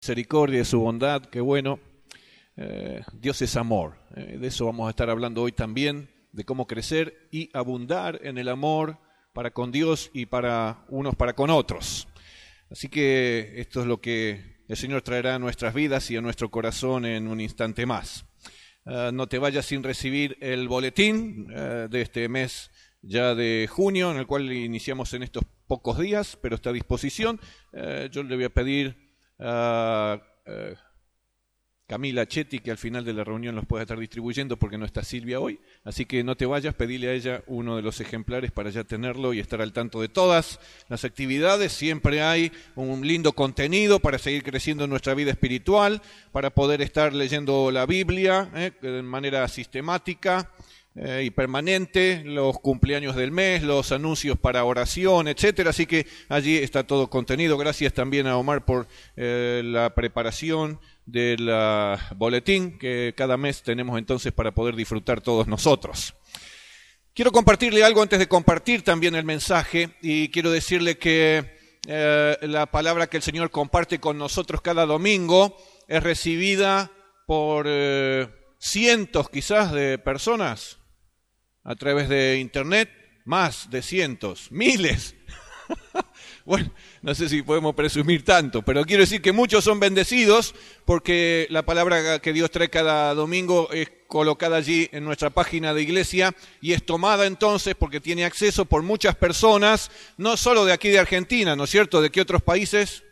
Misericordia, de su bondad, qué bueno. Dios es amor. De eso vamos a estar hablando hoy también, de cómo crecer y abundar en el amor para con Dios y para unos para con otros. Así que esto es lo que el Señor traerá a nuestras vidas y a nuestro corazón en un instante más. No te vayas sin recibir el boletín de este mes ya de junio, en el cual iniciamos en estos pocos días, pero está a disposición. Yo le voy a pedir a Camila Chetti que al final de la reunión los pueda estar distribuyendo porque no está Silvia hoy, así que no te vayas, pedile a ella uno de los ejemplares para ya tenerlo y estar al tanto de todas las actividades. Siempre hay un lindo contenido para seguir creciendo en nuestra vida espiritual, para poder estar leyendo la Biblia de manera sistemática y permanente, los cumpleaños del mes, los anuncios para oración, etcétera. Así que allí está todo contenido. Gracias también a Omar por la preparación del boletín que cada mes tenemos entonces para poder disfrutar todos nosotros. Quiero compartirle algo antes de compartir también el mensaje, y quiero decirle que la palabra que el Señor comparte con nosotros cada domingo es recibida por cientos quizás de personas a través de internet, más de cientos, miles. Bueno, no sé si podemos presumir tanto, pero quiero decir que muchos son bendecidos porque la palabra que Dios trae cada domingo es colocada allí en nuestra página de iglesia y es tomada entonces porque tiene acceso por muchas personas, no solo de aquí de Argentina, ¿no es cierto? ¿De qué otros países?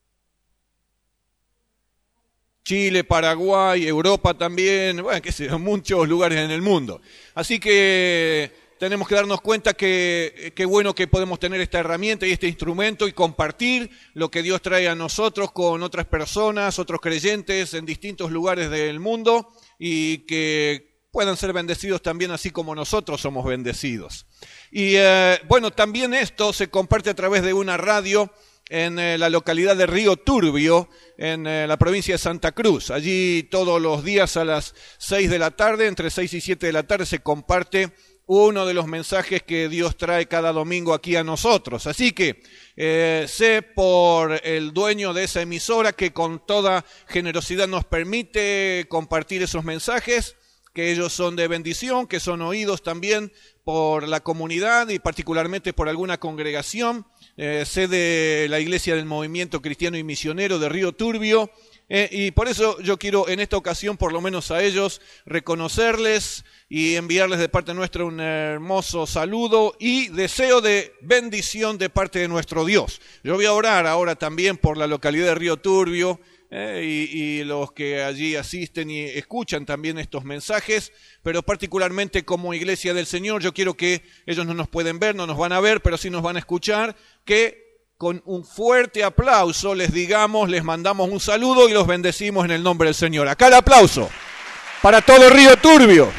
Chile, Paraguay, Europa también, bueno, qué sé yo, muchos lugares en el mundo. Así que tenemos que darnos cuenta que qué bueno que podemos tener esta herramienta y este instrumento y compartir lo que Dios trae a nosotros con otras personas, otros creyentes en distintos lugares del mundo y que puedan ser bendecidos también así como nosotros somos bendecidos. Y bueno, también esto se comparte a través de una radio en la localidad de Río Turbio, en la provincia de Santa Cruz. Allí todos los días a las 6 de la tarde, entre 6 y 7 de la tarde, se comparte uno de los mensajes que Dios trae cada domingo aquí a nosotros. Así que sé por el dueño de esa emisora que con toda generosidad nos permite compartir esos mensajes, que ellos son de bendición, que son oídos también por la comunidad y particularmente por alguna congregación. Sé de la Iglesia del Movimiento Cristiano y Misionero de Río Turbio, y por eso yo quiero en esta ocasión, por lo menos a ellos, reconocerles y enviarles de parte nuestra un hermoso saludo y deseo de bendición de parte de nuestro Dios. Yo voy a orar ahora también por la localidad de Río Turbio, y los que allí asisten y escuchan también estos mensajes, pero particularmente como Iglesia del Señor, yo quiero que ellos no nos pueden ver, no nos van a ver, pero sí nos van a escuchar, que con un fuerte aplauso les digamos, les mandamos un saludo y los bendecimos en el nombre del Señor. Acá el aplauso para todo Río Turbio.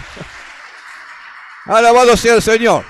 Alabado sea el Señor.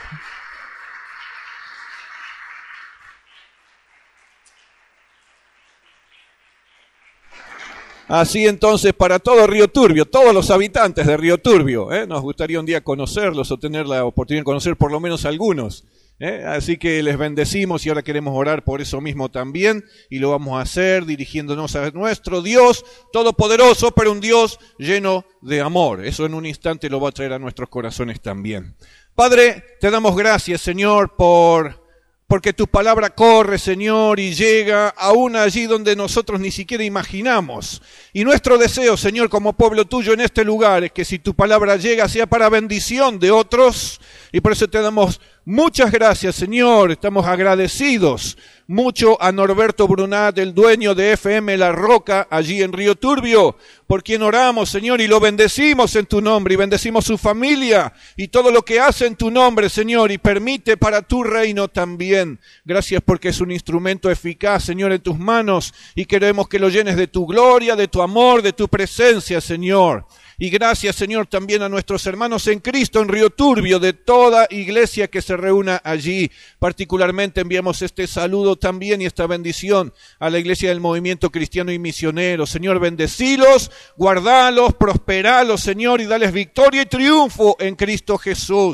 Así entonces, para todo Río Turbio, todos los habitantes de Río Turbio, nos gustaría un día conocerlos o tener la oportunidad de conocer por lo menos algunos. Así que les bendecimos y ahora queremos orar por eso mismo también y lo vamos a hacer dirigiéndonos a nuestro Dios todopoderoso, pero un Dios lleno de amor. Eso en un instante lo va a traer a nuestros corazones también. Padre, te damos gracias, Señor, porque tu palabra corre, Señor, y llega aún allí donde nosotros ni siquiera imaginamos. Y nuestro deseo, Señor, como pueblo tuyo en este lugar, es que si tu palabra llega, sea para bendición de otros. Y por eso te damos muchas gracias, Señor. Estamos agradecidos mucho a Norberto Brunat, el dueño de FM La Roca, allí en Río Turbio, por quien oramos, Señor, y lo bendecimos en tu nombre, y bendecimos su familia, y todo lo que hace en tu nombre, Señor, y permite para tu reino también. Gracias porque es un instrumento eficaz, Señor, en tus manos, y queremos que lo llenes de tu gloria, de tu amor, de tu presencia, Señor. Y gracias, Señor, también a nuestros hermanos en Cristo en Río Turbio, de toda iglesia que se reúna allí. Particularmente enviamos este saludo también y esta bendición a la Iglesia del Movimiento Cristiano y Misionero. Señor, bendecilos, guardalos, prosperalos, Señor, y dales victoria y triunfo en Cristo Jesús.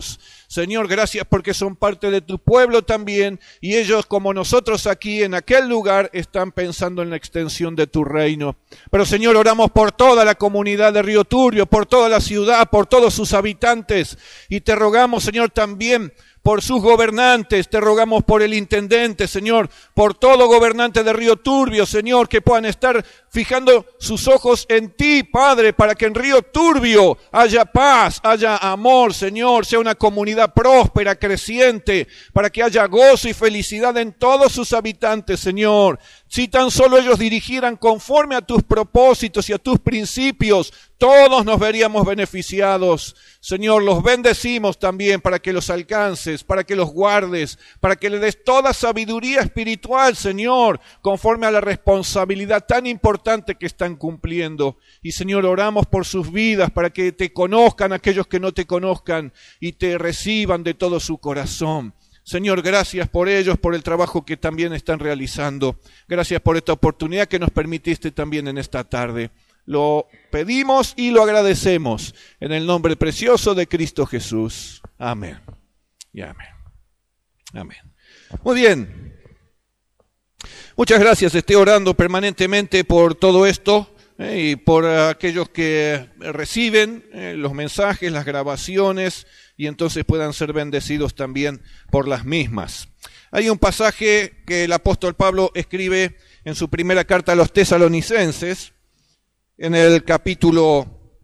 Señor, gracias porque son parte de tu pueblo también, y ellos, como nosotros aquí en aquel lugar, están pensando en la extensión de tu reino. Pero Señor, oramos por toda la comunidad de Río Turbio, por toda la ciudad, por todos sus habitantes, y te rogamos, Señor, también por sus gobernantes, te rogamos por el intendente, Señor, por todo gobernante de Río Turbio, Señor, que puedan estar fijando sus ojos en ti, Padre, para que en Río Turbio haya paz, haya amor, Señor, sea una comunidad próspera, creciente, para que haya gozo y felicidad en todos sus habitantes, Señor. Si tan solo ellos dirigieran conforme a tus propósitos y a tus principios, todos nos veríamos beneficiados. Señor, los bendecimos también para que los alcances, para que los guardes, para que le des toda sabiduría espiritual, Señor, conforme a la responsabilidad tan importante que están cumpliendo. Y Señor, oramos por sus vidas, para que te conozcan aquellos que no te conozcan y te reciban de todo su corazón. Señor, gracias por ellos, por el trabajo que también están realizando. Gracias por esta oportunidad que nos permitiste también en esta tarde. Lo pedimos y lo agradecemos en el nombre precioso de Cristo Jesús. Amén. Y amén. Amén. Muy bien. Muchas gracias. Estoy orando permanentemente por todo esto y por aquellos que reciben los mensajes, las grabaciones, y entonces puedan ser bendecidos también por las mismas. Hay un pasaje que el apóstol Pablo escribe en su primera carta a los tesalonicenses, en el capítulo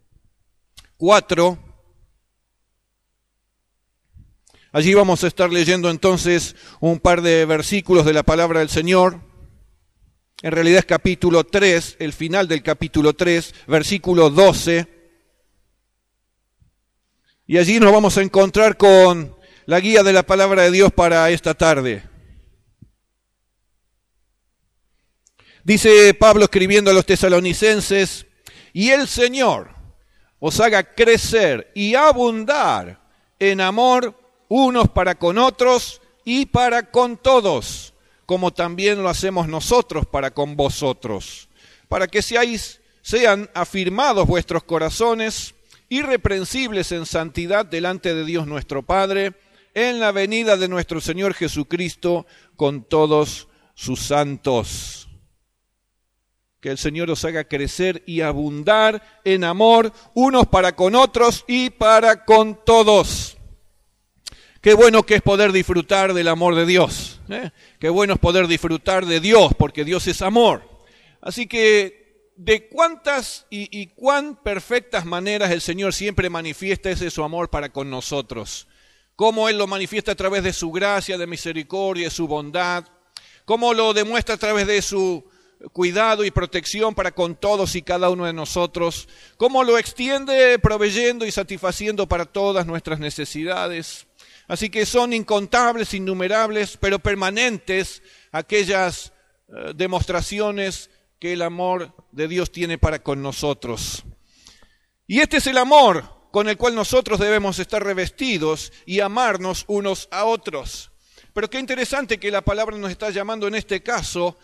4. Allí vamos a estar leyendo entonces un par de versículos de la palabra del Señor. En realidad es capítulo 3, el final del capítulo 3, versículo 12. Y allí nos vamos a encontrar con la guía de la palabra de Dios para esta tarde. Dice Pablo escribiendo a los tesalonicenses: y el Señor os haga crecer y abundar en amor unos para con otros y para con todos, como también lo hacemos nosotros para con vosotros, para que sean afirmados vuestros corazones, irreprensibles en santidad delante de Dios nuestro Padre, en la venida de nuestro Señor Jesucristo con todos sus santos. Que el Señor os haga crecer y abundar en amor unos para con otros y para con todos. Qué bueno que es poder disfrutar del amor de Dios. Qué bueno es poder disfrutar de Dios, porque Dios es amor. Así que de cuántas y cuán perfectas maneras el Señor siempre manifiesta ese su amor para con nosotros. Cómo Él lo manifiesta a través de su gracia, de misericordia, de su bondad. Cómo lo demuestra a través de su cuidado y protección para con todos y cada uno de nosotros. Cómo lo extiende proveyendo y satisfaciendo para todas nuestras necesidades. Así que son incontables, innumerables, pero permanentes aquellas demostraciones que el amor de Dios tiene para con nosotros. Y este es el amor con el cual nosotros debemos estar revestidos y amarnos unos a otros. Pero qué interesante que la palabra nos está llamando en este caso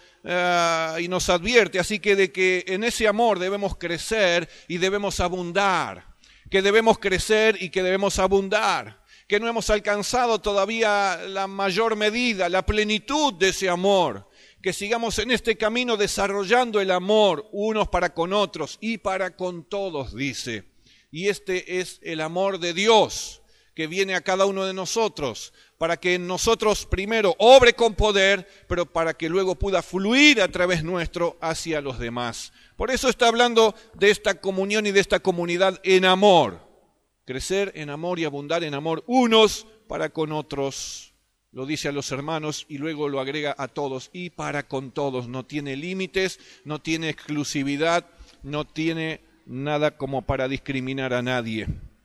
y nos advierte, así que de que en ese amor debemos crecer y debemos abundar, que debemos crecer y que debemos abundar, que no hemos alcanzado todavía la mayor medida, la plenitud de ese amor, que sigamos en este camino desarrollando el amor unos para con otros y para con todos, dice. Y este es el amor de Dios que viene a cada uno de nosotros, para que en nosotros primero obre con poder, pero para que luego pueda fluir a través nuestro hacia los demás. Por eso está hablando de esta comunión y de esta comunidad en amor. Crecer en amor y abundar en amor unos para con otros. Lo dice a los hermanos y luego lo agrega a todos y para con todos. No tiene límites, no tiene exclusividad, no tiene nada como para discriminar a nadie.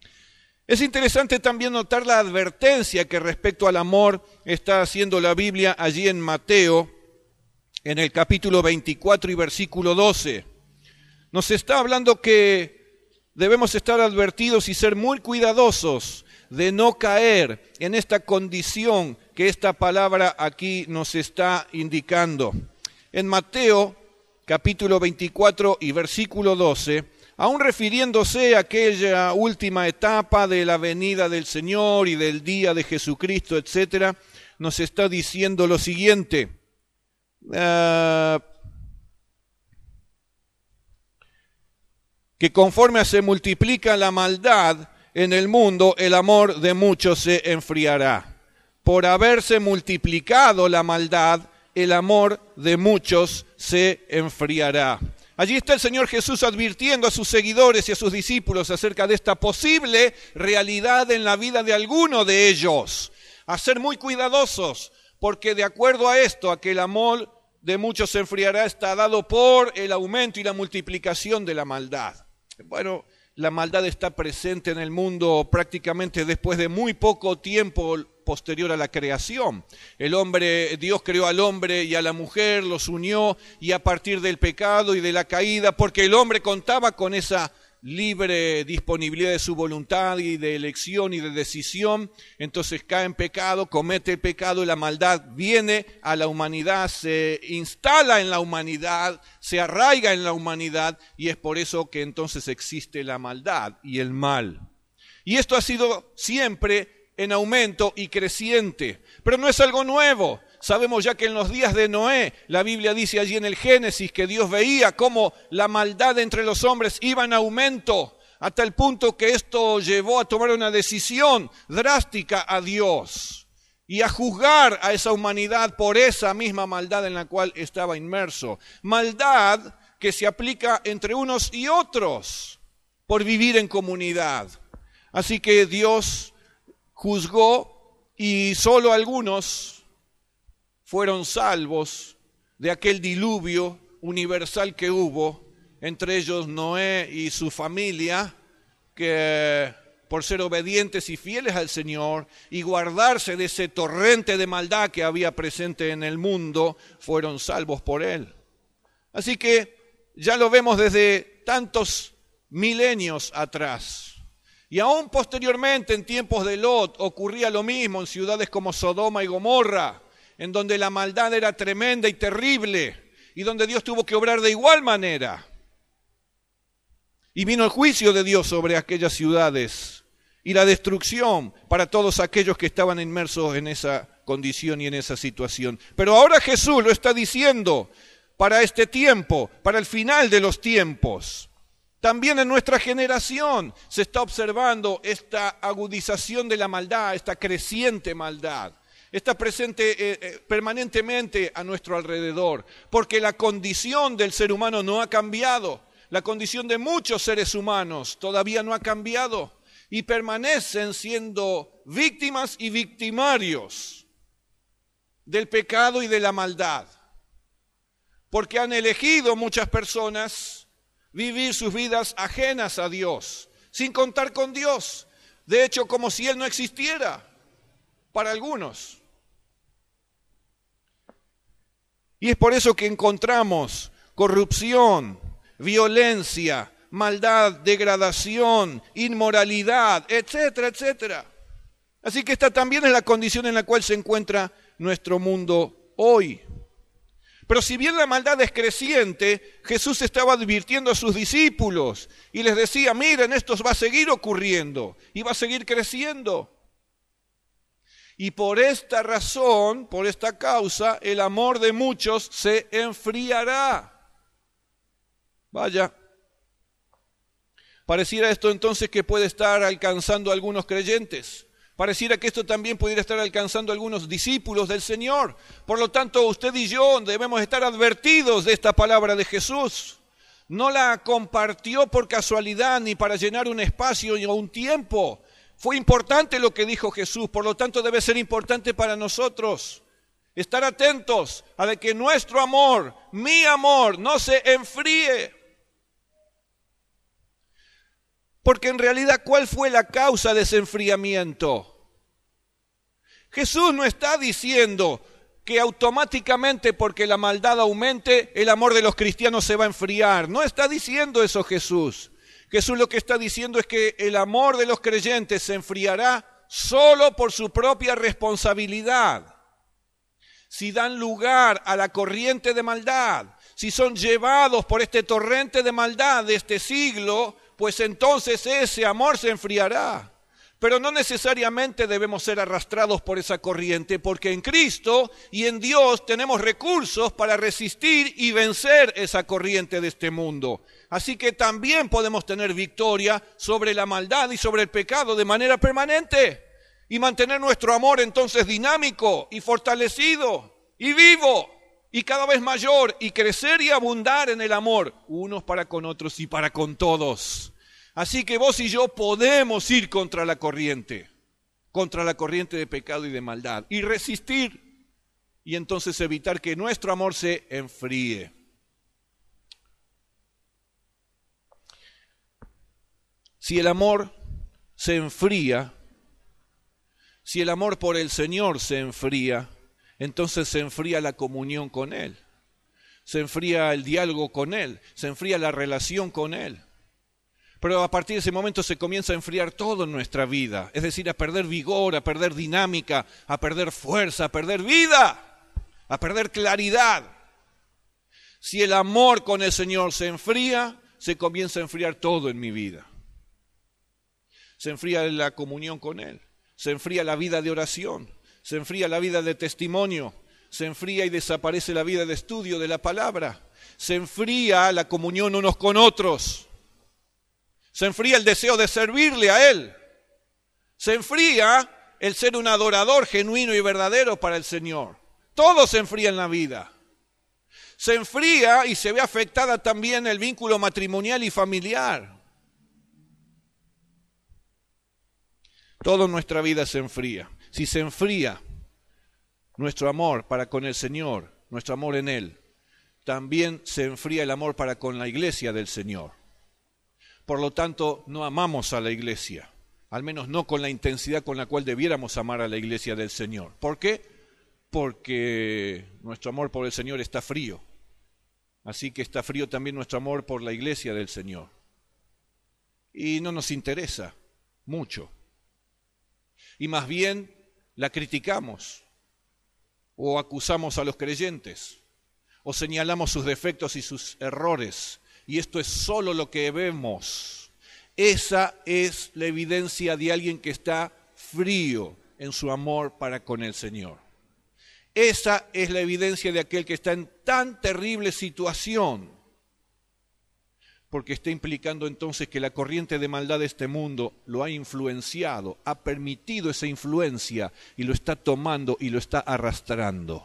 Es interesante también notar la advertencia que respecto al amor está haciendo la Biblia allí en Mateo, en el capítulo 24 y versículo 12. Nos está hablando que debemos estar advertidos y ser muy cuidadosos de no caer en esta condición que esta palabra aquí nos está indicando. En Mateo, capítulo 24 y versículo 12, aún refiriéndose a aquella última etapa de la venida del Señor y del día de Jesucristo, etcétera, nos está diciendo lo siguiente. Que conforme se multiplica la maldad en el mundo, el amor de muchos se enfriará. Por haberse multiplicado la maldad, el amor de muchos se enfriará. Allí está el Señor Jesús advirtiendo a sus seguidores y a sus discípulos acerca de esta posible realidad en la vida de alguno de ellos. A ser muy cuidadosos, porque de acuerdo a esto, a que el amor de muchos se enfriará, está dado por el aumento y la multiplicación de la maldad. Bueno, la maldad está presente en el mundo prácticamente después de muy poco tiempo posterior a la creación. Dios creó al hombre y a la mujer, los unió, y a partir del pecado y de la caída, porque el hombre contaba con esa libre disponibilidad de su voluntad y de elección y de decisión, entonces cae en pecado, comete el pecado y la maldad viene a la humanidad, se instala en la humanidad, se arraiga en la humanidad, y es por eso que entonces existe la maldad y el mal. Y esto ha sido siempre en aumento y creciente, pero no es algo nuevo. Sabemos ya que en los días de Noé, la Biblia dice allí en el Génesis que Dios veía cómo la maldad entre los hombres iba en aumento, hasta el punto que esto llevó a tomar una decisión drástica a Dios y a juzgar a esa humanidad por esa misma maldad en la cual estaba inmerso. Maldad que se aplica entre unos y otros por vivir en comunidad. Así que Dios juzgó y solo algunos fueron salvos de aquel diluvio universal que hubo, entre ellos Noé y su familia, que por ser obedientes y fieles al Señor y guardarse de ese torrente de maldad que había presente en el mundo, fueron salvos por Él. Así que ya lo vemos desde tantos milenios atrás. Y aún posteriormente, en tiempos de Lot, ocurría lo mismo en ciudades como Sodoma y Gomorra, en donde la maldad era tremenda y terrible, y donde Dios tuvo que obrar de igual manera. Y vino el juicio de Dios sobre aquellas ciudades, y la destrucción para todos aquellos que estaban inmersos en esa condición y en esa situación. Pero ahora Jesús lo está diciendo para este tiempo, para el final de los tiempos. También en nuestra generación se está observando esta agudización de la maldad, esta creciente maldad. Está presente permanentemente a nuestro alrededor, porque la condición del ser humano no ha cambiado. La condición de muchos seres humanos todavía no ha cambiado y permanecen siendo víctimas y victimarios del pecado y de la maldad, porque han elegido muchas personas vivir sus vidas ajenas a Dios, sin contar con Dios, de hecho como si Él no existiera para algunos. Y es por eso que encontramos corrupción, violencia, maldad, degradación, inmoralidad, etcétera, etcétera. Así que esta también es la condición en la cual se encuentra nuestro mundo hoy. Pero si bien la maldad es creciente, Jesús estaba advirtiendo a sus discípulos y les decía, miren, esto va a seguir ocurriendo y va a seguir creciendo. Y por esta razón, por esta causa, el amor de muchos se enfriará. Vaya, pareciera esto entonces que puede estar alcanzando a algunos creyentes. Pareciera que esto también pudiera estar alcanzando a algunos discípulos del Señor. Por lo tanto, usted y yo debemos estar advertidos de esta palabra de Jesús. No la compartió por casualidad ni para llenar un espacio o un tiempo. Fue importante lo que dijo Jesús, por lo tanto debe ser importante para nosotros. Estar atentos a de que nuestro amor, mi amor, no se enfríe. Porque en realidad, ¿cuál fue la causa de ese enfriamiento? Jesús no está diciendo que automáticamente porque la maldad aumente, el amor de los cristianos se va a enfriar. No está diciendo eso Jesús. Jesús lo que está diciendo es que el amor de los creyentes se enfriará solo por su propia responsabilidad. Si dan lugar a la corriente de maldad, si son llevados por este torrente de maldad de este siglo, pues entonces ese amor se enfriará. Pero no necesariamente debemos ser arrastrados por esa corriente, porque en Cristo y en Dios tenemos recursos para resistir y vencer esa corriente de este mundo. Así que también podemos tener victoria sobre la maldad y sobre el pecado de manera permanente y mantener nuestro amor entonces dinámico y fortalecido y vivo y cada vez mayor y crecer y abundar en el amor unos para con otros y para con todos. Así que vos y yo podemos ir contra la corriente de pecado y de maldad, y resistir, y entonces evitar que nuestro amor se enfríe. Si el amor se enfría, si el amor por el Señor se enfría, entonces se enfría la comunión con Él, se enfría el diálogo con Él, se enfría la relación con Él. Pero a partir de ese momento se comienza a enfriar todo en nuestra vida, es decir, a perder vigor, a perder dinámica, a perder fuerza, a perder vida, a perder claridad. Si el amor con el Señor se enfría, se comienza a enfriar todo en mi vida. Se enfría la comunión con Él, se enfría la vida de oración, se enfría la vida de testimonio, se enfría y desaparece la vida de estudio de la palabra, se enfría la comunión unos con otros. Se enfría el deseo de servirle a Él. Se enfría el ser un adorador genuino y verdadero para el Señor. Todo se enfría en la vida. Se enfría y se ve afectada también el vínculo matrimonial y familiar. Toda nuestra vida se enfría. Si se enfría nuestro amor para con el Señor, nuestro amor en Él, también se enfría el amor para con la iglesia del Señor. Por lo tanto, no amamos a la iglesia, al menos no con la intensidad con la cual debiéramos amar a la iglesia del Señor. ¿Por qué? Porque nuestro amor por el Señor está frío. Así que está frío también nuestro amor por la iglesia del Señor. Y no nos interesa mucho. Y más bien la criticamos, o acusamos a los creyentes, o señalamos sus defectos y sus errores. Y esto es solo lo que vemos. Esa es la evidencia de alguien que está frío en su amor para con el Señor. Esa es la evidencia de aquel que está en tan terrible situación, porque está implicando entonces que la corriente de maldad de este mundo lo ha influenciado, ha permitido esa influencia y lo está tomando y lo está arrastrando.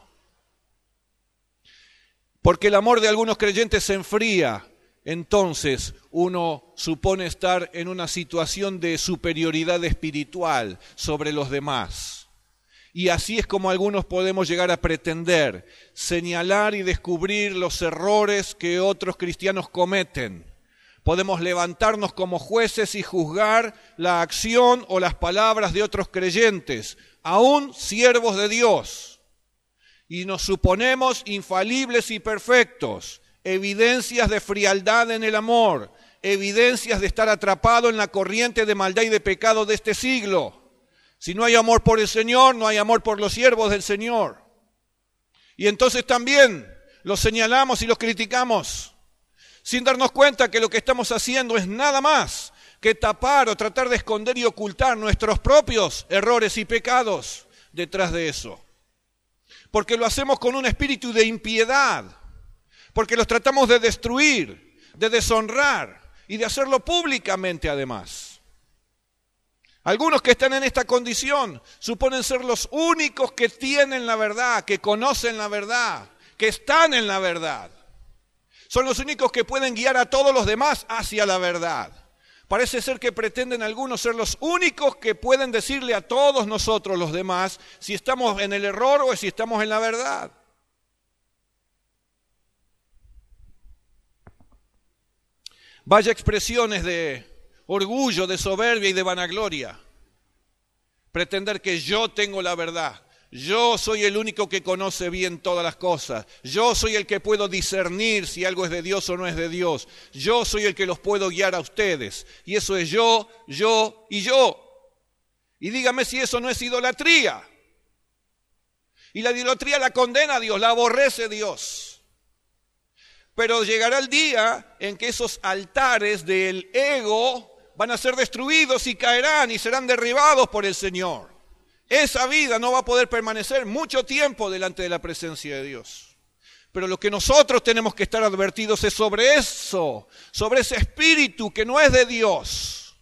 Porque el amor de algunos creyentes se enfría, entonces uno supone estar en una situación de superioridad espiritual sobre los demás. Y así es como algunos podemos llegar a pretender señalar y descubrir los errores que otros cristianos cometen. Podemos levantarnos como jueces y juzgar la acción o las palabras de otros creyentes, aún siervos de Dios. Y nos suponemos infalibles y perfectos. Evidencias de frialdad en el amor, evidencias de estar atrapado en la corriente de maldad y de pecado de este siglo. Si no hay amor por el Señor, no hay amor por los siervos del Señor. Y entonces también los señalamos y los criticamos, sin darnos cuenta que lo que estamos haciendo es nada más que tapar o tratar de esconder y ocultar nuestros propios errores y pecados detrás de eso. Porque lo hacemos con un espíritu de impiedad. Porque los tratamos de destruir, de deshonrar y de hacerlo públicamente además. Algunos que están en esta condición suponen ser los únicos que tienen la verdad, que conocen la verdad, que están en la verdad. Son los únicos que pueden guiar a todos los demás hacia la verdad. Parece ser que pretenden algunos ser los únicos que pueden decirle a todos nosotros los demás si estamos en el error o si estamos en la verdad. Vaya expresiones de orgullo, de soberbia y de vanagloria. Pretender que yo tengo la verdad. Yo soy el único que conoce bien todas las cosas. Yo soy el que puedo discernir si algo es de Dios o no es de Dios. Yo soy el que los puedo guiar a ustedes. Y eso es yo y yo. Y dígame si eso no es idolatría. Y la idolatría la condena a Dios, la aborrece Dios. Pero llegará el día en que esos altares del ego van a ser destruidos y caerán y serán derribados por el Señor. Esa vida no va a poder permanecer mucho tiempo delante de la presencia de Dios. Pero lo que nosotros tenemos que estar advertidos es sobre eso, sobre ese espíritu que no es de Dios.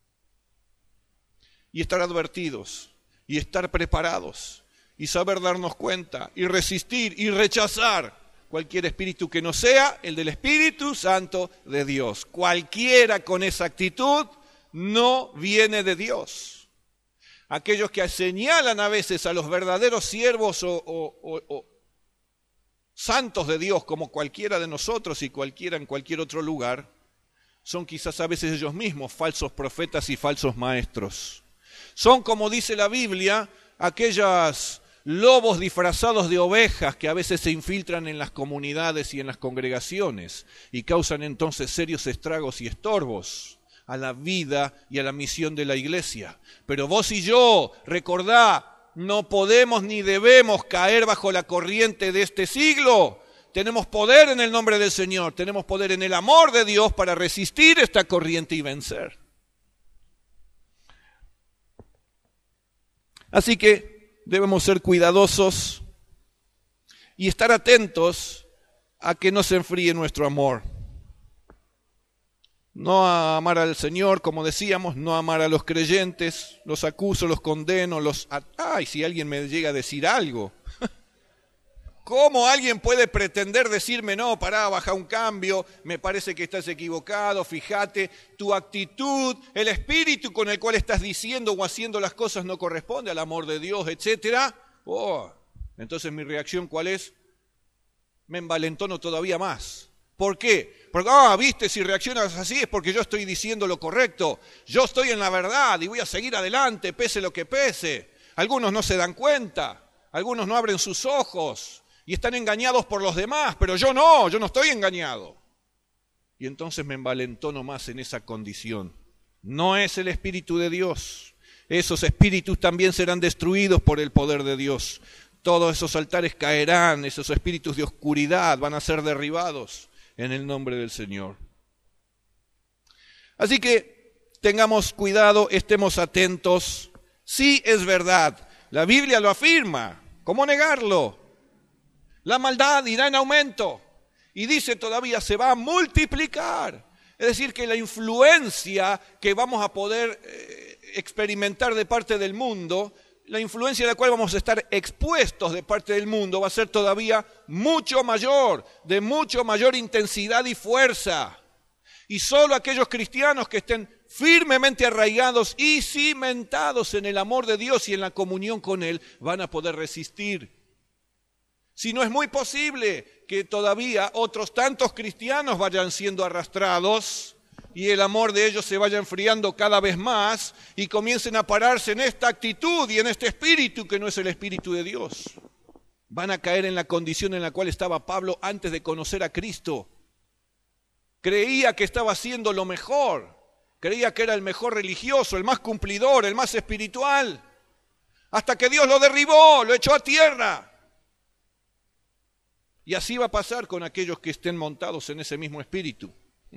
Y estar advertidos, y estar preparados, y saber darnos cuenta, y resistir, y rechazar cualquier espíritu que no sea el del Espíritu Santo de Dios. Cualquiera con esa actitud no viene de Dios. Aquellos que señalan a veces a los verdaderos siervos o santos de Dios como cualquiera de nosotros y cualquiera en cualquier otro lugar, son quizás a veces ellos mismos falsos profetas y falsos maestros. Son, como dice la Biblia, aquellos lobos disfrazados de ovejas que a veces se infiltran en las comunidades y en las congregaciones y causan entonces serios estragos y estorbos a la vida y a la misión de la iglesia. Pero vos y yo, recordá, no podemos ni debemos caer bajo la corriente de este siglo. Tenemos poder en el nombre del Señor, tenemos poder en el amor de Dios para resistir esta corriente y vencer. Así que debemos ser cuidadosos y estar atentos a que no se enfríe nuestro amor. No a amar al Señor, como decíamos, no amar a los creyentes, los acuso, los condeno, si alguien me llega a decir algo. ¿Cómo alguien puede pretender decirme, no, pará, baja un cambio, me parece que estás equivocado, fíjate, tu actitud, el espíritu con el cual estás diciendo o haciendo las cosas no corresponde al amor de Dios, etcétera? Entonces mi reacción, ¿cuál es? Me envalentono todavía más. ¿Por qué? Porque, viste, si reaccionas así es porque yo estoy diciendo lo correcto, yo estoy en la verdad y voy a seguir adelante, pese lo que pese. Algunos no se dan cuenta, algunos no abren sus ojos y están engañados por los demás, pero yo no estoy engañado. Y entonces me envalentono más en esa condición. No es el Espíritu de Dios. Esos espíritus también serán destruidos por el poder de Dios. Todos esos altares caerán, esos espíritus de oscuridad van a ser derribados en el nombre del Señor. Así que tengamos cuidado, estemos atentos. Sí, es verdad, la Biblia lo afirma. ¿Cómo negarlo? La maldad irá en aumento y dice todavía se va a multiplicar. Es decir, que la influencia que vamos a poder experimentar de parte del mundo, la influencia a la cual vamos a estar expuestos de parte del mundo va a ser todavía mucho mayor, de mucho mayor intensidad y fuerza. Y solo aquellos cristianos que estén firmemente arraigados y cimentados en el amor de Dios y en la comunión con Él van a poder resistir. Si no, es muy posible que todavía otros tantos cristianos vayan siendo arrastrados y el amor de ellos se vaya enfriando cada vez más y comiencen a pararse en esta actitud y en este espíritu que no es el Espíritu de Dios. Van a caer en la condición en la cual estaba Pablo antes de conocer a Cristo. Creía que estaba haciendo lo mejor, creía que era el mejor religioso, el más cumplidor, el más espiritual, hasta que Dios lo derribó, lo echó a tierra. Y así va a pasar con aquellos que estén montados en ese mismo espíritu.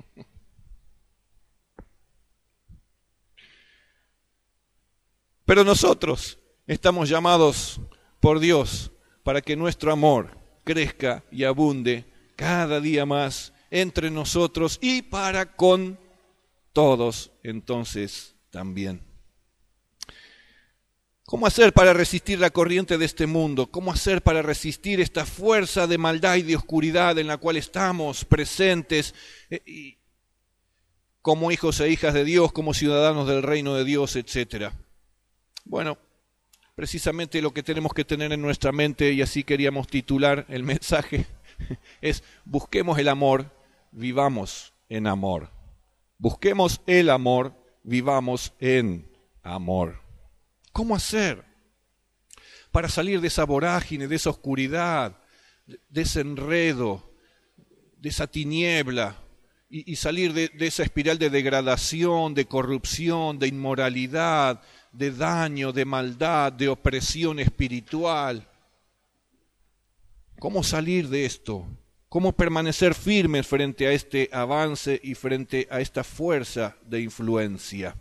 Pero nosotros estamos llamados por Dios para que nuestro amor crezca y abunde cada día más entre nosotros y para con todos entonces también. ¿Cómo hacer para resistir la corriente de este mundo? ¿Cómo hacer para resistir esta fuerza de maldad y de oscuridad en la cual estamos presentes como hijos e hijas de Dios, como ciudadanos del reino de Dios, etcétera? Bueno, precisamente lo que tenemos que tener en nuestra mente, y así queríamos titular el mensaje, es busquemos el amor, vivamos en amor. Busquemos el amor, vivamos en amor. ¿Cómo hacer para salir de esa vorágine, de esa oscuridad, de ese enredo, de esa tiniebla y salir de esa espiral de degradación, de corrupción, de inmoralidad, de daño, de maldad, de opresión espiritual? ¿Cómo salir de esto? cómo permanecer firmes frente a este avance y frente a esta fuerza de influencia.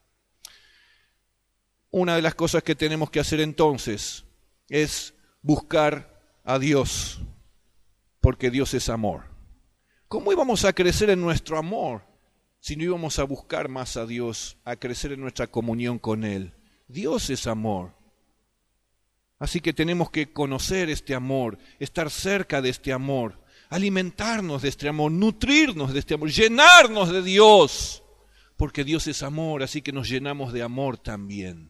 Una de las cosas que tenemos que hacer entonces es buscar a Dios, porque Dios es amor. ¿Cómo íbamos a crecer en nuestro amor si no íbamos a buscar más a Dios, a crecer en nuestra comunión con Él? Dios es amor. Así que tenemos que conocer este amor, estar cerca de este amor, alimentarnos de este amor, nutrirnos de este amor, llenarnos de Dios, porque Dios es amor, así que nos llenamos de amor también.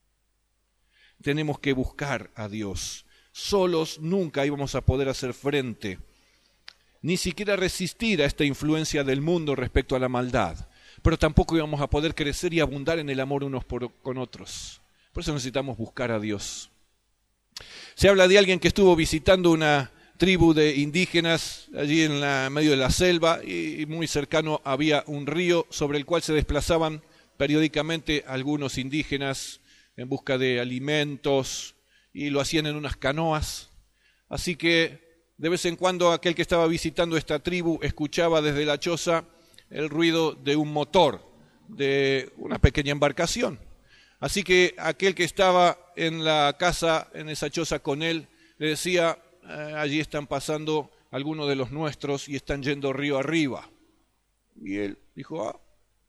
Tenemos que buscar a Dios. Solos nunca íbamos a poder hacer frente, ni siquiera resistir a esta influencia del mundo respecto a la maldad, pero tampoco íbamos a poder crecer y abundar en el amor unos con otros. Por eso necesitamos buscar a Dios. Se habla de alguien que estuvo visitando una tribu de indígenas allí en medio de la selva, y muy cercano había un río sobre el cual se desplazaban periódicamente algunos indígenas en busca de alimentos, y lo hacían en unas canoas. Así que de vez en cuando aquel que estaba visitando esta tribu escuchaba desde la choza el ruido de un motor, de una pequeña embarcación. Así que aquel que estaba en la casa, en esa choza con él, le decía: allí están pasando algunos de los nuestros y están yendo río arriba. Y él dijo: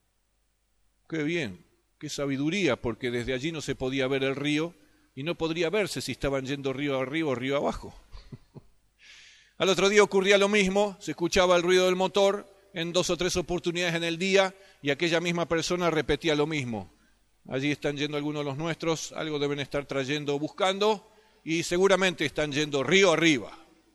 qué bien, qué sabiduría, porque desde allí no se podía ver el río y no podría verse si estaban yendo río arriba o río abajo. Al otro día ocurría lo mismo, se escuchaba el ruido del motor en 2 o 3 oportunidades en el día y aquella misma persona repetía lo mismo: allí están yendo algunos de los nuestros, algo deben estar trayendo o buscando, y seguramente están yendo río arriba.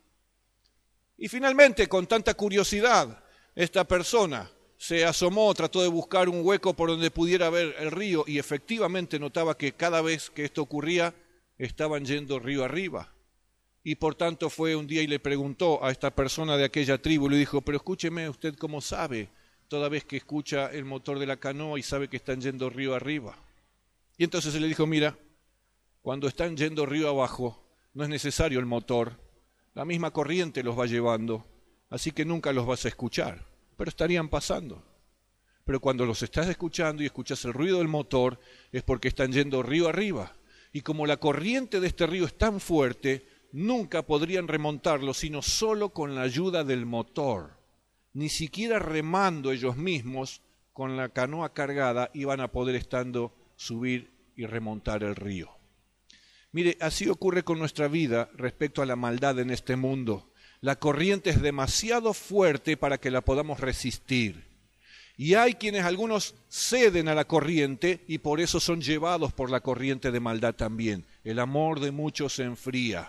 Y finalmente, con tanta curiosidad, esta persona se asomó, trató de buscar un hueco por donde pudiera ver el río, y efectivamente notaba que cada vez que esto ocurría, estaban yendo río arriba. Y por tanto fue un día y le preguntó a esta persona de aquella tribu, le dijo: pero escúcheme, ¿usted cómo sabe? Toda vez que escucha el motor de la canoa y sabe que están yendo río arriba. Y entonces él le dijo: mira, cuando están yendo río abajo, no es necesario el motor, la misma corriente los va llevando, así que nunca los vas a escuchar, pero estarían pasando. Pero cuando los estás escuchando y escuchas el ruido del motor, es porque están yendo río arriba. Y como la corriente de este río es tan fuerte, nunca podrían remontarlo, sino solo con la ayuda del motor. Ni siquiera remando ellos mismos, con la canoa cargada, iban a poder subir y remontar el río. Mire, así ocurre con nuestra vida respecto a la maldad en este mundo. La corriente es demasiado fuerte para que la podamos resistir. Y hay quienes, algunos, ceden a la corriente y por eso son llevados por la corriente de maldad también. El amor de muchos se enfría.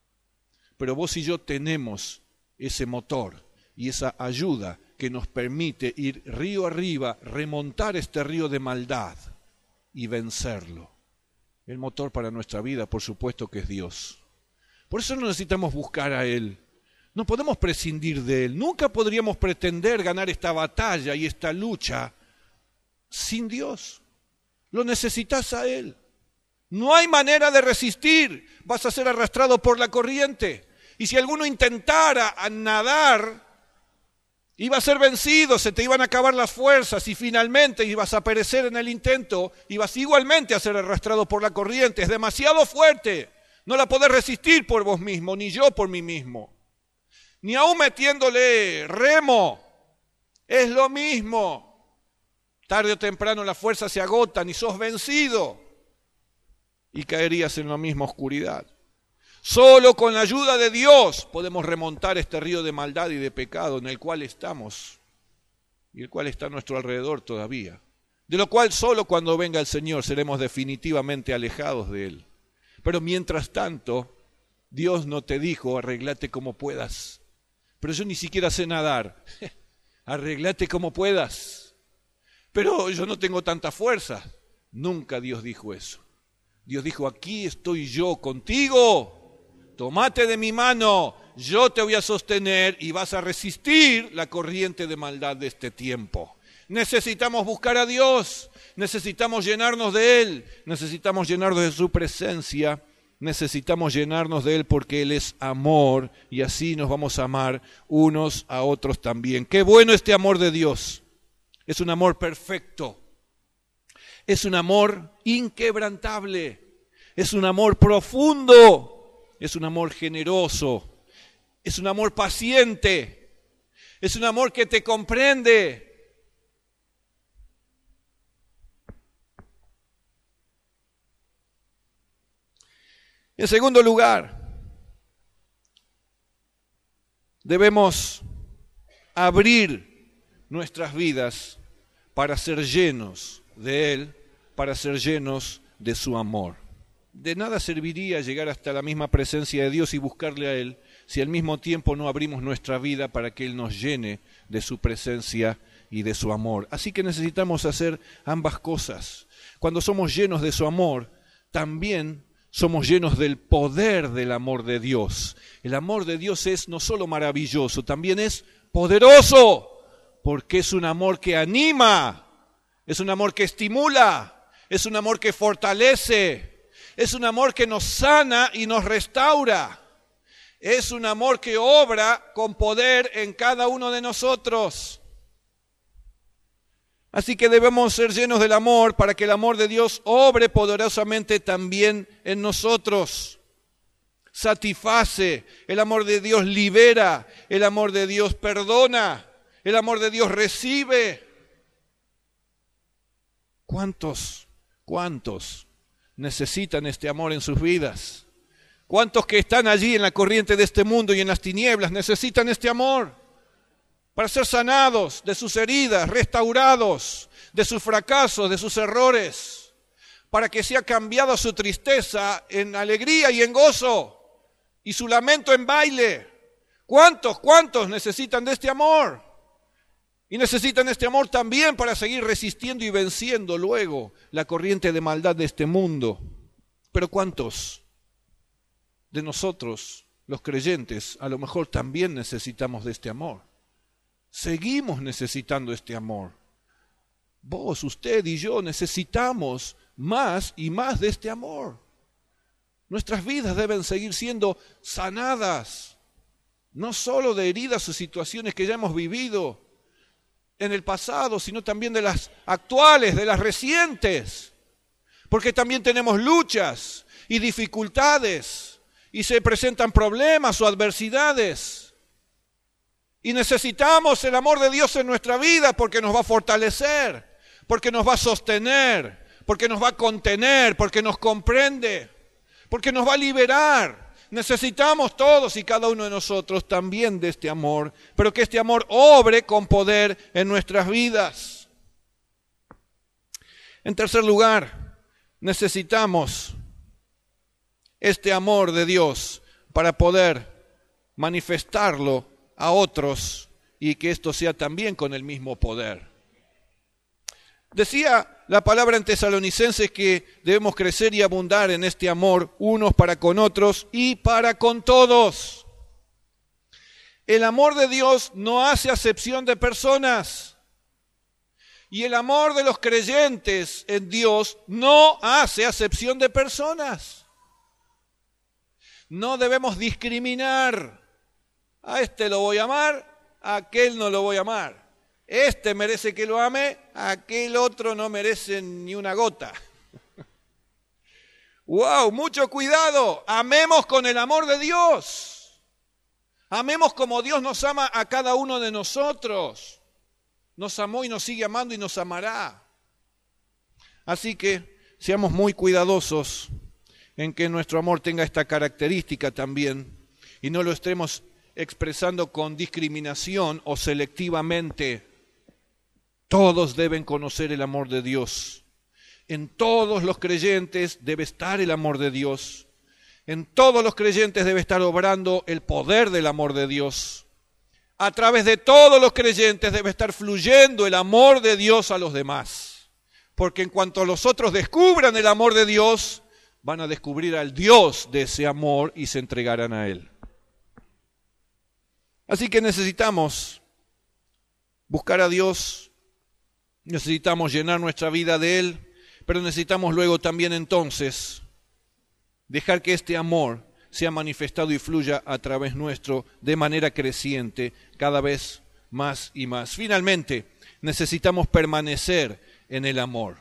Pero vos y yo tenemos ese motor y esa ayuda que nos permite ir río arriba, remontar este río de maldad y vencerlo. El motor para nuestra vida, por supuesto, que es Dios. Por eso necesitamos buscar a Él. No podemos prescindir de Él. Nunca podríamos pretender ganar esta batalla y esta lucha sin Dios. Lo necesitas a Él. No hay manera de resistir. Vas a ser arrastrado por la corriente. Y si alguno intentara nadar, iba a ser vencido, se te iban a acabar las fuerzas y finalmente ibas a perecer en el intento, ibas igualmente a ser arrastrado por la corriente. Es demasiado fuerte, no la podés resistir por vos mismo, ni yo por mí mismo. Ni aún metiéndole remo, es lo mismo. Tarde o temprano las fuerzas se agotan y sos vencido y caerías en la misma oscuridad. Solo con la ayuda de Dios podemos remontar este río de maldad y de pecado en el cual estamos y el cual está a nuestro alrededor todavía. De lo cual solo cuando venga el Señor seremos definitivamente alejados de Él. Pero mientras tanto, Dios no te dijo: arreglate como puedas. Pero yo ni siquiera sé nadar. Arreglate como puedas. Pero yo no tengo tanta fuerza. Nunca Dios dijo eso. Dios dijo: aquí estoy yo contigo. Tómate de mi mano, yo te voy a sostener y vas a resistir la corriente de maldad de este tiempo. Necesitamos buscar a Dios, necesitamos llenarnos de Él, necesitamos llenarnos de su presencia necesitamos llenarnos de Él porque Él es amor y así nos vamos a amar unos a otros también. Qué bueno este amor de Dios. Es un amor perfecto. Es un amor inquebrantable. Es un amor profundo. Es un amor generoso. Es un amor paciente. Es un amor que te comprende. En segundo lugar, debemos abrir nuestras vidas para ser llenos de Él, para ser llenos de su amor. De nada serviría llegar hasta la misma presencia de Dios y buscarle a Él si al mismo tiempo no abrimos nuestra vida para que Él nos llene de su presencia y de su amor. Así que necesitamos hacer ambas cosas. Cuando somos llenos de su amor, también somos llenos del poder del amor de Dios. El amor de Dios es no solo maravilloso, también es poderoso, porque es un amor que anima, es un amor que estimula, es un amor que fortalece, es un amor que nos sana y nos restaura. Es un amor que obra con poder en cada uno de nosotros. Así que debemos ser llenos del amor para que el amor de Dios obre poderosamente también en nosotros. Satisface, el amor de Dios libera, el amor de Dios perdona, el amor de Dios recibe. ¿Cuántos necesitan este amor en sus vidas? ¿Cuántos que están allí en la corriente de este mundo y en las tinieblas necesitan este amor? Para ser sanados de sus heridas, restaurados de sus fracasos, de sus errores, para que sea cambiada su tristeza en alegría y en gozo, y su lamento en baile. ¿Cuántos necesitan de este amor? Y necesitan este amor también para seguir resistiendo y venciendo luego la corriente de maldad de este mundo. Pero ¿cuántos de nosotros, los creyentes, a lo mejor también necesitamos de este amor? Seguimos necesitando este amor. Vos, usted y yo necesitamos más y más de este amor. Nuestras vidas deben seguir siendo sanadas, no solo de heridas o situaciones que ya hemos vivido en el pasado, sino también de las actuales, de las recientes. Porque también tenemos luchas y dificultades y se presentan problemas o adversidades. Y necesitamos el amor de Dios en nuestra vida porque nos va a fortalecer, porque nos va a sostener, porque nos va a contener, porque nos comprende, porque nos va a liberar. Necesitamos todos y cada uno de nosotros también de este amor, pero que este amor obre con poder en nuestras vidas. En tercer lugar, necesitamos este amor de Dios para poder manifestarlo a otros y que esto sea también con el mismo poder. Decía la palabra en Tesalonicenses que debemos crecer y abundar en este amor unos para con otros y para con todos. El amor de Dios no hace acepción de personas y el amor de los creyentes en Dios no hace acepción de personas. No debemos discriminar. A este lo voy a amar, a aquel no lo voy a amar. Este merece que lo ame, aquel otro no merece ni una gota. ¡Wow! Mucho cuidado. Amemos con el amor de Dios. Amemos como Dios nos ama a cada uno de nosotros. Nos amó y nos sigue amando y nos amará. Así que seamos muy cuidadosos en que nuestro amor tenga esta característica también y no lo estemos expresando con discriminación o selectivamente. Todos deben conocer el amor de Dios. En todos los creyentes debe estar el amor de Dios. En todos los creyentes debe estar obrando el poder del amor de Dios. A través de todos los creyentes debe estar fluyendo el amor de Dios a los demás. Porque en cuanto los otros descubran el amor de Dios, van a descubrir al Dios de ese amor y se entregarán a Él. Así que necesitamos buscar a Dios, necesitamos llenar nuestra vida de Él, pero necesitamos luego también entonces dejar que este amor sea manifestado y fluya a través nuestro de manera creciente, cada vez más y más. Finalmente, necesitamos permanecer en el amor.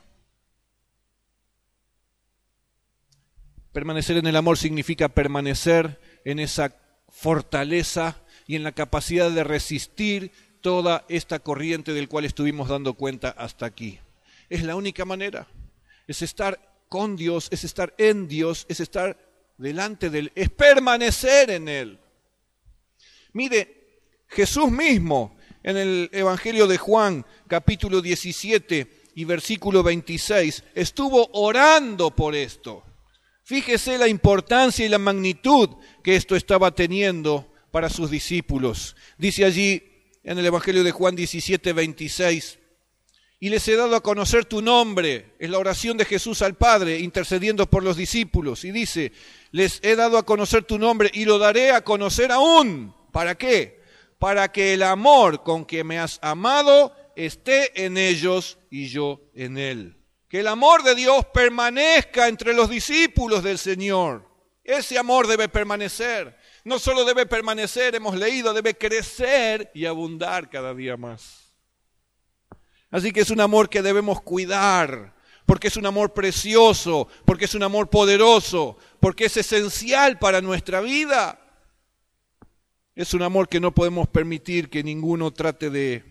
Permanecer en el amor significa permanecer en esa fortaleza y en la capacidad de resistir toda esta corriente del cual estuvimos dando cuenta hasta aquí. Es la única manera. Es estar con Dios, es estar en Dios, es estar delante de Él, es permanecer en Él. Mire, Jesús mismo en el Evangelio de Juan, capítulo 17 y versículo 26, estuvo orando por esto. Fíjese la importancia y la magnitud que esto estaba teniendo para sus discípulos. Dice allí en el Evangelio de Juan 17, 26, y les he dado a conocer tu nombre. Es la oración de Jesús al Padre, intercediendo por los discípulos. Y dice, les he dado a conocer tu nombre y lo daré a conocer aún. ¿Para qué? Para que el amor con que me has amado esté en ellos y yo en él. Que el amor de Dios permanezca entre los discípulos del Señor. Ese amor debe permanecer. No solo debe permanecer, hemos leído, debe crecer y abundar cada día más. Así que es un amor que debemos cuidar, porque es un amor precioso, porque es un amor poderoso, porque es esencial para nuestra vida. Es un amor que no podemos permitir que ninguno trate de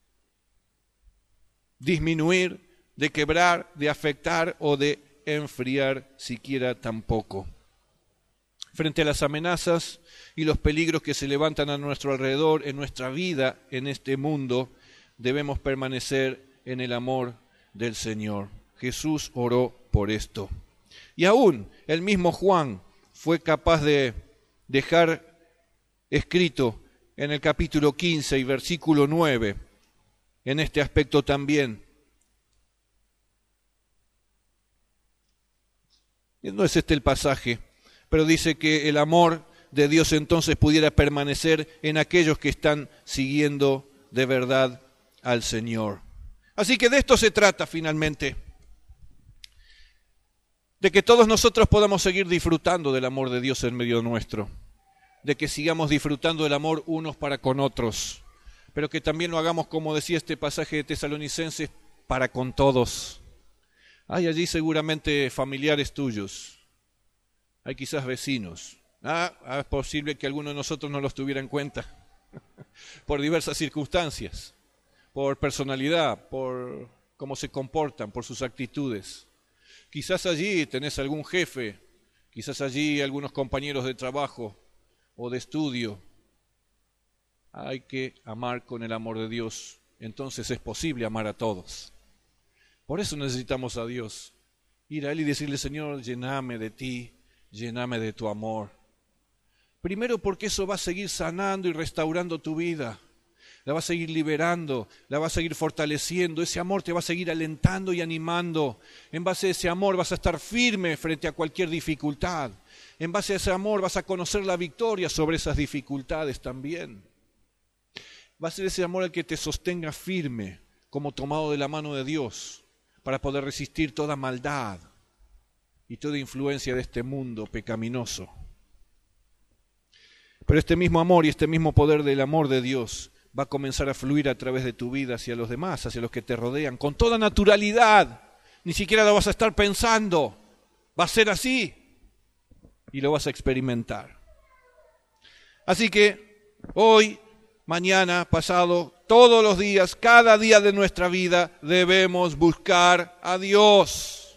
disminuir, de quebrar, de afectar o de enfriar siquiera tampoco. Frente a las amenazas y los peligros que se levantan a nuestro alrededor, en nuestra vida, en este mundo, debemos permanecer en el amor del Señor. Jesús oró por esto. Y aún el mismo Juan fue capaz de dejar escrito en el capítulo 15 y versículo 9, en este aspecto también. No es este el pasaje, pero dice que el amor de Dios entonces pudiera permanecer en aquellos que están siguiendo de verdad al Señor. Así que de esto se trata finalmente, de que todos nosotros podamos seguir disfrutando del amor de Dios en medio nuestro, de que sigamos disfrutando del amor unos para con otros, pero que también lo hagamos, como decía este pasaje de Tesalonicenses, para con todos. Hay allí seguramente familiares tuyos, hay quizás vecinos. Es posible que alguno de nosotros no los tuviera en cuenta por diversas circunstancias, por personalidad, por cómo se comportan, por sus actitudes. Quizás allí tenés algún jefe, quizás allí algunos compañeros de trabajo o de estudio. Hay que amar con el amor de Dios, entonces es posible amar a todos. Por eso necesitamos a Dios, ir a Él y decirle, Señor, lléname de ti, lléname de tu amor. Primero porque eso va a seguir sanando y restaurando tu vida. La va a seguir liberando, la va a seguir fortaleciendo. Ese amor te va a seguir alentando y animando. En base a ese amor vas a estar firme frente a cualquier dificultad. En base a ese amor vas a conocer la victoria sobre esas dificultades también. Va a ser ese amor el que te sostenga firme, como tomado de la mano de Dios, para poder resistir toda maldad y toda influencia de este mundo pecaminoso. Pero este mismo amor y este mismo poder del amor de Dios va a comenzar a fluir a través de tu vida hacia los demás, hacia los que te rodean, con toda naturalidad. Ni siquiera lo vas a estar pensando. Va a ser así y lo vas a experimentar. Así que hoy, mañana, pasado, todos los días, cada día de nuestra vida, debemos buscar a Dios.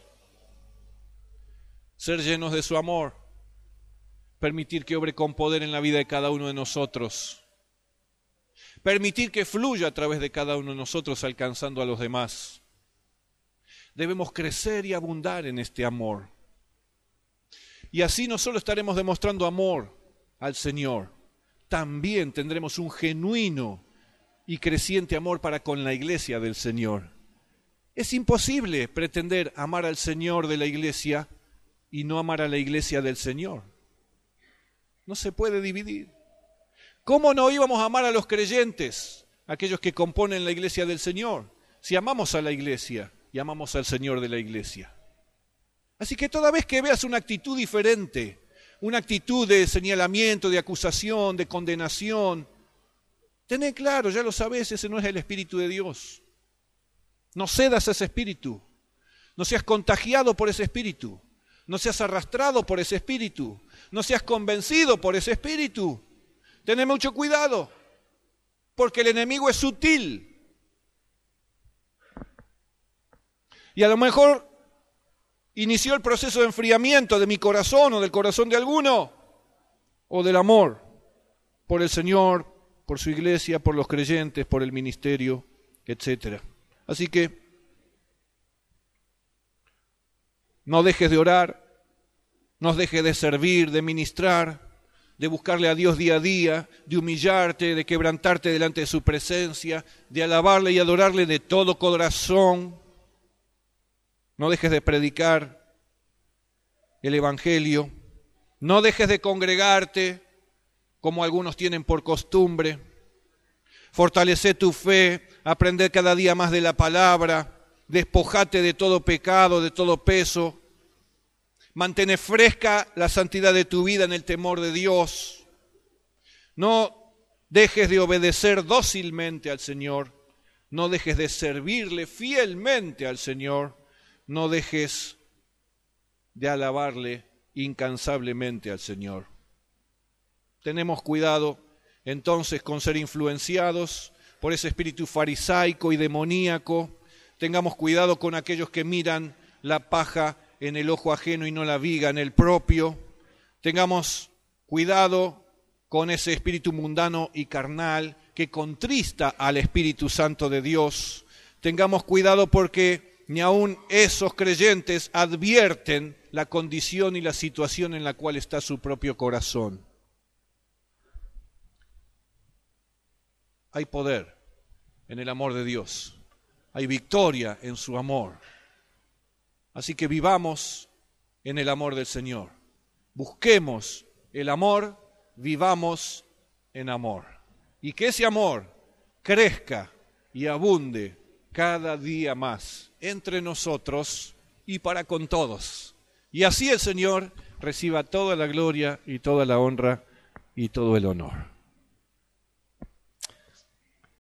Ser llenos de su amor. Permitir que obre con poder en la vida de cada uno de nosotros. Permitir que fluya a través de cada uno de nosotros, alcanzando a los demás. Debemos crecer y abundar en este amor. Y así no solo estaremos demostrando amor al Señor, también tendremos un genuino y creciente amor para con la iglesia del Señor. Es imposible pretender amar al Señor de la iglesia y no amar a la iglesia del Señor. No se puede dividir. ¿Cómo no íbamos a amar a los creyentes, aquellos que componen la iglesia del Señor, si amamos a la iglesia y amamos al Señor de la iglesia? Así que toda vez que veas una actitud diferente, una actitud de señalamiento, de acusación, de condenación, tené claro, ya lo sabes, ese no es el Espíritu de Dios. No cedas a ese espíritu, no seas contagiado por ese espíritu, no seas arrastrado por ese espíritu, no seas convencido por ese espíritu. Tené mucho cuidado, porque el enemigo es sutil. Y a lo mejor inició el proceso de enfriamiento de mi corazón o del corazón de alguno, o del amor por el Señor, por su iglesia, por los creyentes, por el ministerio, etc. Así que no dejes de orar, no dejes de servir, de ministrar, de buscarle a Dios día a día, de humillarte, de quebrantarte delante de su presencia, de alabarle y adorarle de todo corazón. No dejes de predicar el Evangelio, no dejes de congregarte como algunos tienen por costumbre. Fortalece tu fe, aprender cada día más de la palabra, despojate de todo pecado, de todo peso. Mantén fresca la santidad de tu vida en el temor de Dios. No dejes de obedecer dócilmente al Señor, no dejes de servirle fielmente al Señor, no dejes de alabarle incansablemente al Señor. Tenemos cuidado entonces con ser influenciados por ese espíritu farisaico y demoníaco. Tengamos cuidado con aquellos que miran la paja en el ojo ajeno y no la viga en el propio. Tengamos cuidado con ese espíritu mundano y carnal que contrista al Espíritu Santo de Dios. Tengamos cuidado porque ni aun esos creyentes advierten la condición y la situación en la cual está su propio corazón. Hay poder en el amor de Dios, hay victoria en su amor. Así que vivamos en el amor del Señor. Busquemos el amor, vivamos en amor. Y que ese amor crezca y abunde cada día más entre nosotros y para con todos. Y así el Señor reciba toda la gloria y toda la honra y todo el honor.